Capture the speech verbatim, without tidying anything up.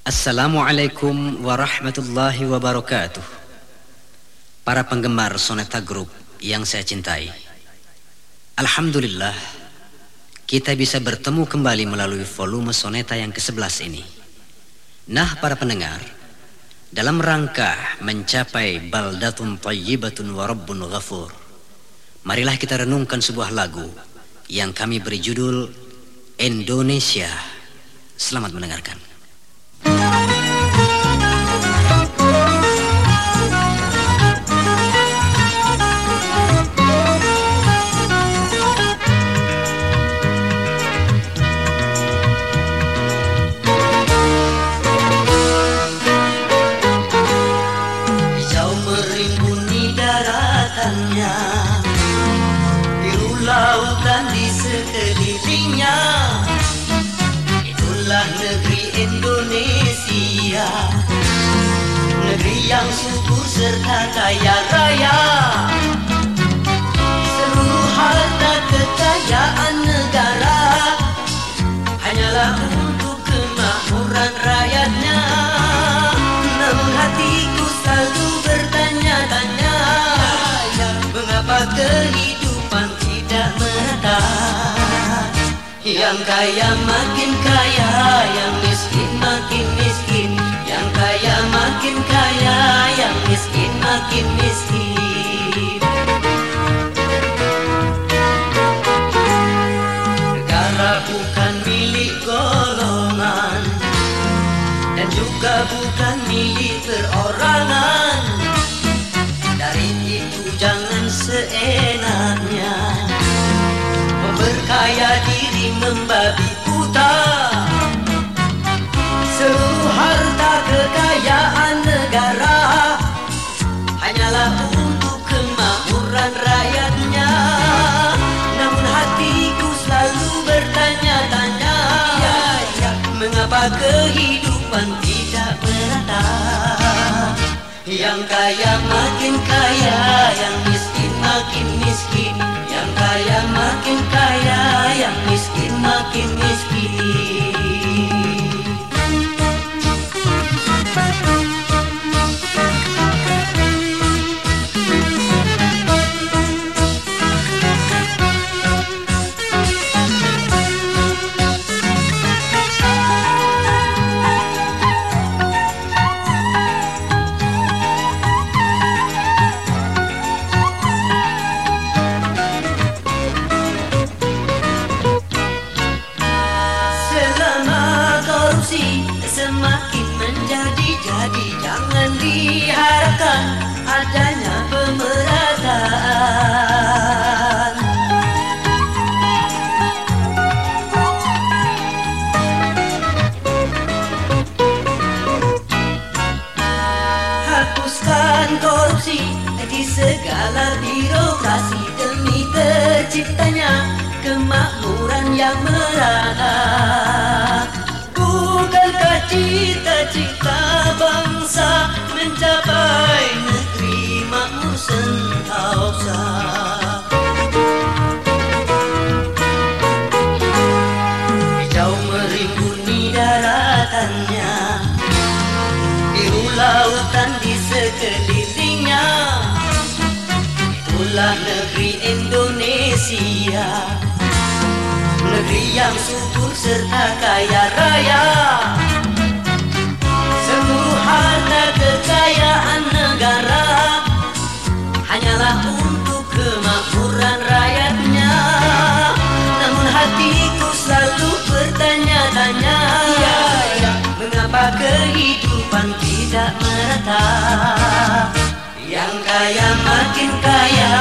Assalamualaikum warahmatullahi wabarakatuh. Para penggemar Soneta Group yang saya cintai, alhamdulillah kita bisa bertemu kembali melalui volume Soneta yang kesebelas ini. Nah, para pendengar, dalam rangka mencapai baldatun thayyibatun wa rabbun ghafur, marilah kita renungkan sebuah lagu yang kami beri judul Indonesia. Selamat mendengarkan. Hijau merimbuni daratannya, biru lautan di sekelilingnya. Itulah negeri Indonesia, negeri yang subur serta kaya raya. Seluruh harta kekayaan negara hanyalah untuk kemakmuran rakyatnya. Namun hatiku selalu bertanya-tanya, mengapa kehidupan tidak merata? Yang kaya makin kaya, yang miskin makin miskin. Yang kaya makin kaya, yang miskin makin miskin. Negara bukan milik golongan, dan juga bukan milik perorangan. Dari itu jangan seenaknya memperkaya diri membabi buta. Seluruh harta kekayaan negara hanyalah untuk kemakmuran rakyatnya. Namun hatiku selalu bertanya-tanya, mengapa kehidupan tidak merata? Yang kaya makin kaya, yang miskin makin miskin. Yang kaya makin kaya, yang miskin makin miskin. Semakin menjadi-jadi, jangan diharapkan adanya pemerataan. Hapuskan korupsi di segala birokrasi demi terciptanya kemakmuran yang merata. Bukankah cita-cita bangsa mencapai negeri makmur sentosa? Hijau merimbuni daratannya, biru lautan di sekelilingnya. Itulah negeri Indonesia, negeri yang subur serta kaya raya. Seluruh harta kekayaan negara hanyalah untuk kemakmuran rakyatnya. Namun hatiku selalu bertanya-tanya, mengapa kehidupan tidak merata? Yang kaya makin kaya,